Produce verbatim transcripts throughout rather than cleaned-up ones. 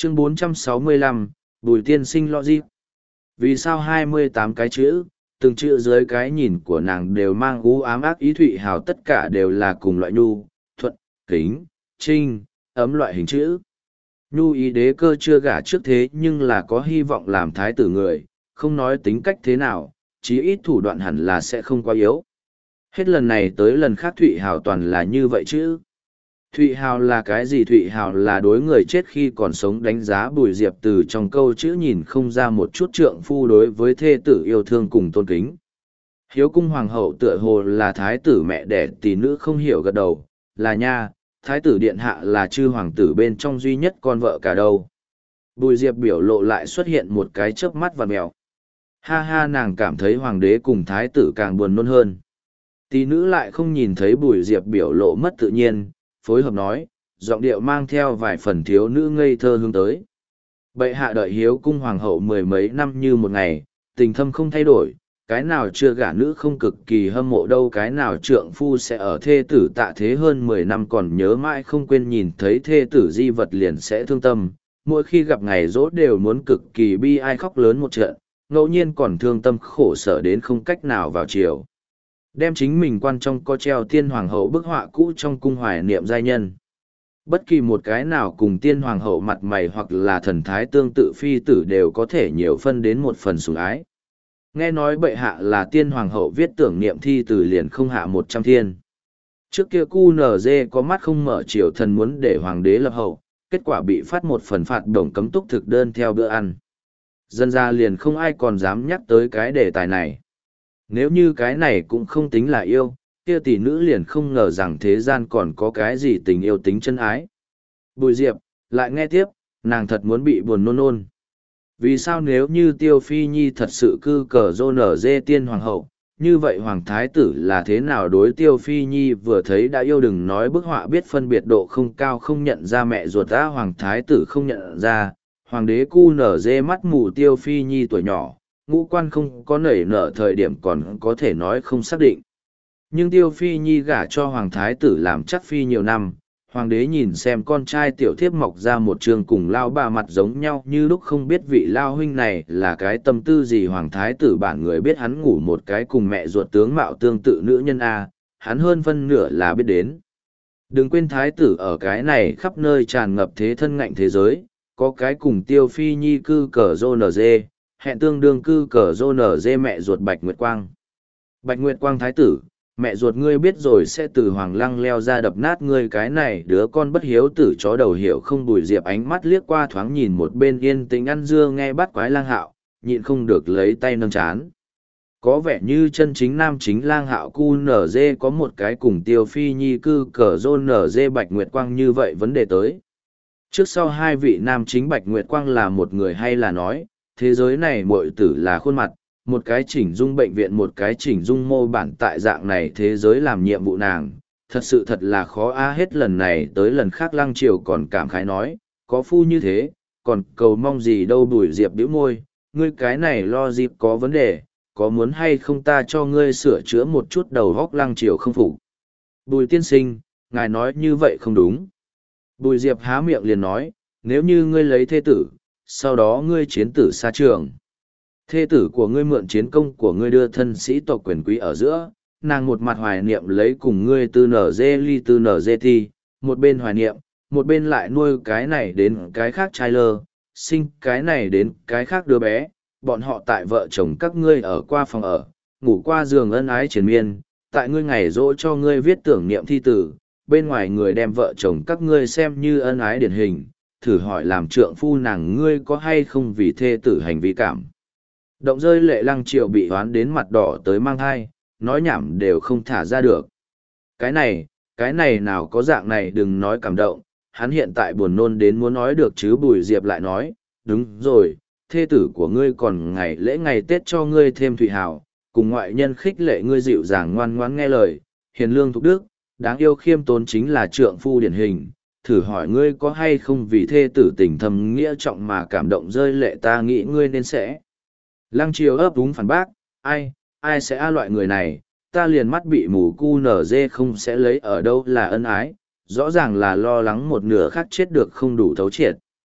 Chương bốn trăm sáu mươi lăm, Bùi tiên sinh logic. Vì sao hai mươi tám cái chữ, từng chữ dưới cái nhìn của nàng đều mang u ám ác ý Thụy Hào tất cả đều là cùng loại nhu, thuận, kính, trinh, ấm loại hình chữ. Nhu ý đế cơ chưa gả trước thế nhưng là có hy vọng làm thái tử người, không nói tính cách thế nào, chí ít thủ đoạn hẳn là sẽ không quá yếu. Hết lần này tới lần khác Thụy Hào toàn là như vậy chứ. Thụy Hào là cái gì? Thụy Hào là đối người chết khi còn sống đánh giá Bùi Diệp từ trong câu chữ nhìn không ra một chút trượng phu đối với thê tử yêu thương cùng tôn kính. Hiếu cung hoàng hậu tựa hồ là thái tử mẹ đẻ tỷ nữ không hiểu gật đầu, là nha, thái tử điện hạ là chư hoàng tử bên trong duy nhất con vợ cả đâu. Bùi Diệp biểu lộ lại xuất hiện một cái chớp mắt và mèo. Ha ha, nàng cảm thấy hoàng đế cùng thái tử càng buồn nôn hơn. Tỷ nữ lại không nhìn thấy Bùi Diệp biểu lộ mất tự nhiên, phối hợp nói, giọng điệu mang theo vài phần thiếu nữ ngây thơ hướng tới. Bệ hạ đợi hiếu cung hoàng hậu mười mấy năm như một ngày, tình thâm không thay đổi, cái nào chưa gả nữ không cực kỳ hâm mộ đâu, cái nào trượng phu sẽ ở thê tử tạ thế hơn mười năm còn nhớ mãi không quên nhìn thấy thê tử di vật liền sẽ thương tâm, mỗi khi gặp ngày rỗ đều muốn cực kỳ bi ai khóc lớn một trận, ngẫu nhiên còn thương tâm khổ sở đến không cách nào vào chiều. Đem chính mình quan trong có treo tiên hoàng hậu bức họa cũ trong cung hoài niệm giai nhân. Bất kỳ một cái nào cùng tiên hoàng hậu mặt mày hoặc là thần thái tương tự phi tử đều có thể nhiều phân đến một phần sủng ái. Nghe nói bệ hạ là tiên hoàng hậu viết tưởng niệm thi từ liền không hạ một trăm thiên. Trước kia cu nờ dê có mắt không mở triều thần muốn để hoàng đế lập hậu, kết quả bị phát một phần phạt đồng cấm túc thực đơn theo bữa ăn. Dân ra liền không ai còn dám nhắc tới cái đề tài này. Nếu như cái này cũng không tính là yêu, kia tỷ nữ liền không ngờ rằng thế gian còn có cái gì tình yêu tính chân ái. Bùi Diệp, lại nghe tiếp, nàng thật muốn bị buồn nôn nôn. Vì sao nếu như Tiêu Phi Nhi thật sự cư cờ dô nở dê tiên hoàng hậu, như vậy hoàng thái tử là thế nào đối Tiêu Phi Nhi vừa thấy đã yêu, đừng nói bức họa biết phân biệt độ không cao không nhận ra mẹ ruột ta, hoàng thái tử không nhận ra, hoàng đế cu nở dê mắt mù Tiêu Phi Nhi tuổi nhỏ, ngũ quan không có nảy nở thời điểm còn có thể nói không xác định. Nhưng Tiêu Phi Nhi gả cho hoàng thái tử làm chắc phi nhiều năm, hoàng đế nhìn xem con trai tiểu thiếp mọc ra một trường cùng lao bà mặt giống nhau như lúc không biết vị lao huynh này là cái tâm tư gì. Hoàng thái tử bản người biết hắn ngủ một cái cùng mẹ ruột tướng mạo tương tự nữ nhân A, hắn hơn phân nửa là biết đến. Đừng quên thái tử ở cái này khắp nơi tràn ngập thế thân ngạnh thế giới, có cái cùng Tiêu Phi Nhi cư cờ dô nở dê, hẹn tương đương cư cờ dô nở dê mẹ ruột Bạch Nguyệt Quang. Bạch Nguyệt Quang thái tử, mẹ ruột ngươi biết rồi sẽ từ hoàng lăng leo ra đập nát ngươi cái này đứa con bất hiếu tử chó đầu hiểu không. Bùi Diệp ánh mắt liếc qua thoáng nhìn một bên yên tĩnh ăn dưa nghe bắt quái Lang Hạo, nhịn không được lấy tay nâng chán. Có vẻ như chân chính nam chính Lang Hạo cu nở dê có một cái cùng Tiêu Phi Nhi cư cờ dôn nở dê Bạch Nguyệt Quang như vậy vấn đề tới. Trước sau hai vị nam chính Bạch Nguyệt Quang là một người hay là nói, thế giới này muội tử là khuôn mặt, một cái chỉnh dung bệnh viện một cái chỉnh dung mô bản tại dạng này thế giới làm nhiệm vụ nàng, thật sự thật là khó a. Hết lần này tới lần khác Lăng Triều còn cảm khái nói, có phu như thế, còn cầu mong gì đâu. Bùi Diệp bĩu môi, ngươi cái này lo dịp có vấn đề, có muốn hay không ta cho ngươi sửa chữa một chút đầu góc. Lăng Triều không phục. Bùi tiên sinh, ngài nói như vậy không đúng. Bùi Diệp há miệng liền nói, nếu như ngươi lấy thê tử, sau đó ngươi chiến tử xa trường. Thê tử của ngươi mượn chiến công của ngươi đưa thân sĩ tộc quyền quý ở giữa, nàng một mặt hoài niệm lấy cùng ngươi tư nở dê ly tư nở dê thi, một bên hoài niệm, một bên lại nuôi cái này đến cái khác trai lơ, sinh cái này đến cái khác đứa bé, bọn họ tại vợ chồng các ngươi ở qua phòng ở, ngủ qua giường ân ái triền miên, tại ngươi ngày dỗ cho ngươi viết tưởng niệm thi tử, bên ngoài người đem vợ chồng các ngươi xem như ân ái điển hình, thử hỏi làm trượng phu nàng ngươi có hay không vì thê tử hành vi cảm. Động rơi lệ. Lăng Triều bị hoán đến mặt đỏ tới mang thai, nói nhảm đều không thả ra được. Cái này, cái này nào có dạng này, đừng nói cảm động, hắn hiện tại buồn nôn đến muốn nói được chứ. Bùi Diệp lại nói, đúng rồi, thê tử của ngươi còn ngày lễ ngày Tết cho ngươi thêm thủy hào, cùng ngoại nhân khích lệ ngươi dịu dàng ngoan ngoãn nghe lời, hiền lương thục đức, đáng yêu khiêm tốn chính là trượng phu điển hình. Thử hỏi ngươi có hay không vì thê tử tình thầm nghĩa trọng mà cảm động rơi lệ, ta nghĩ ngươi nên sẽ. Lăng Triều ấp úng phản bác, ai, ai sẽ a loại người này, ta liền mắt bị mù cu nở dê không sẽ lấy ở đâu là ân ái, rõ ràng là lo lắng một nửa khác chết được không đủ thấu triệt.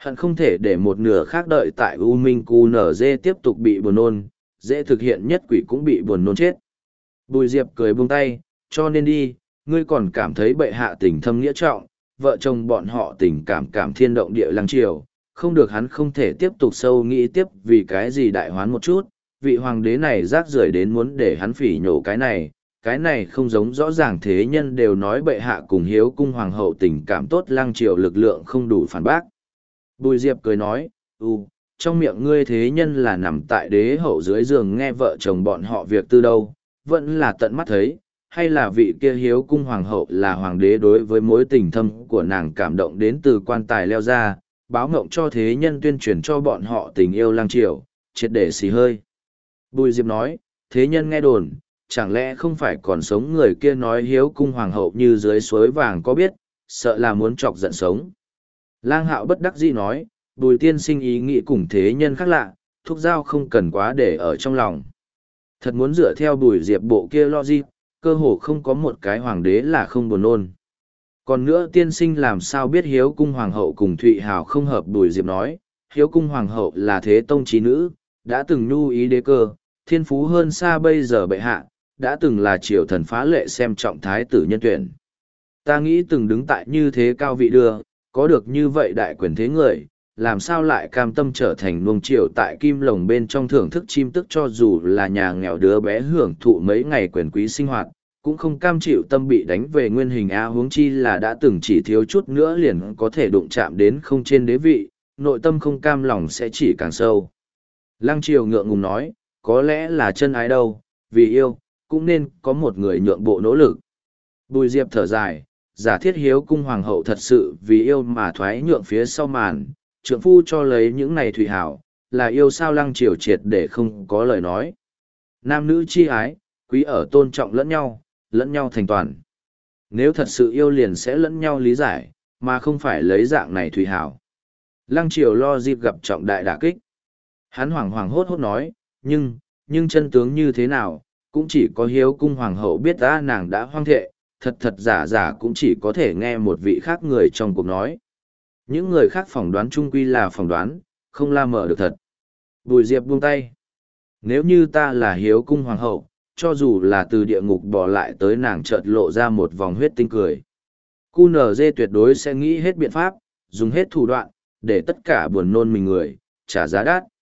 Hận không thể để một nửa khác đợi tại U Minh Cu nở dê tiếp tục bị buồn nôn, dễ thực hiện nhất quỷ cũng bị buồn nôn chết. Bùi Diệp cười buông tay, cho nên đi, ngươi còn cảm thấy bệ hạ tình thâm nghĩa trọng, vợ chồng bọn họ tình cảm cảm thiên động địa lăng triều, không được hắn không thể tiếp tục sâu nghĩ tiếp vì cái gì đại hoán một chút, vị hoàng đế này rác rưởi đến muốn để hắn phỉ nhổ cái này, cái này không giống rõ ràng thế nhân đều nói bệ hạ cùng hiếu cung hoàng hậu tình cảm tốt lăng triều lực lượng không đủ phản bác. Bùi Diệp cười nói, ừ, trong miệng ngươi thế nhân là nằm tại đế hậu dưới giường nghe vợ chồng bọn họ việc tư đâu, vẫn là tận mắt thấy, hay là vị kia hiếu cung hoàng hậu là hoàng đế đối với mối tình thâm của nàng cảm động đến từ quan tài leo ra, báo ngộng cho thế nhân tuyên truyền cho bọn họ tình yêu lăng triều, triệt để xì hơi. Bùi Diệp nói, thế nhân nghe đồn, chẳng lẽ không phải còn sống người kia nói hiếu cung hoàng hậu như dưới suối vàng có biết, sợ là muốn chọc giận sống. Lang Hạo bất đắc dĩ nói, Bùi tiên sinh ý nghĩ cùng thế nhân khác lạ, thúc giao không cần quá để ở trong lòng. Thật muốn dựa theo Bùi Diệp bộ kia logic, cơ hồ không có một cái hoàng đế là không buồn nôn. Còn nữa tiên sinh làm sao biết hiếu cung hoàng hậu cùng Thụy Hào không hợp. Bùi Diệp nói, hiếu cung hoàng hậu là thế tông trí nữ, đã từng nhu ý đế cơ, thiên phú hơn xa bây giờ bệ hạ, đã từng là triều thần phá lệ xem trọng thái tử nhân tuyển. Ta nghĩ từng đứng tại như thế cao vị đưa, có được như vậy đại quyền thế người, làm sao lại cam tâm trở thành nuông chiều tại kim lồng bên trong thưởng thức chim tức, cho dù là nhà nghèo đứa bé hưởng thụ mấy ngày quyền quý sinh hoạt, cũng không cam chịu tâm bị đánh về nguyên hình a, huống chi là đã từng chỉ thiếu chút nữa liền có thể đụng chạm đến không trên đế vị, nội tâm không cam lòng sẽ chỉ càng sâu. Lăng Triều ngượng ngùng nói, có lẽ là chân ái đâu, vì yêu, cũng nên có một người nhượng bộ nỗ lực. Bùi Diệp thở dài, giả thiết hiếu cung hoàng hậu thật sự vì yêu mà thoái nhượng phía sau màn, trượng phu cho lấy những này thủy hảo, là yêu sao Lăng Triều triệt để không có lời nói. Nam nữ chi ái, quý ở tôn trọng lẫn nhau, lẫn nhau thành toàn. Nếu thật sự yêu liền sẽ lẫn nhau lý giải, mà không phải lấy dạng này thủy hảo. Lăng Triều lo dịp gặp trọng đại đả kích. Hắn hoảng hoảng hốt hốt nói, nhưng, nhưng chân tướng như thế nào, cũng chỉ có hiếu cung hoàng hậu biết ta nàng đã hoang thệ, thật thật giả giả cũng chỉ có thể nghe một vị khác người trong cuộc nói. Những người khác phỏng đoán chung quy là phỏng đoán, không la mở được thật. Bùi Diệp buông tay. Nếu như ta là hiếu cung hoàng hậu, cho dù là từ địa ngục bỏ lại tới nàng chợt lộ ra một vòng huyết tinh cười. Cu nở dê tuyệt đối sẽ nghĩ hết biện pháp, dùng hết thủ đoạn, để tất cả buồn nôn mình người, trả giá đắt.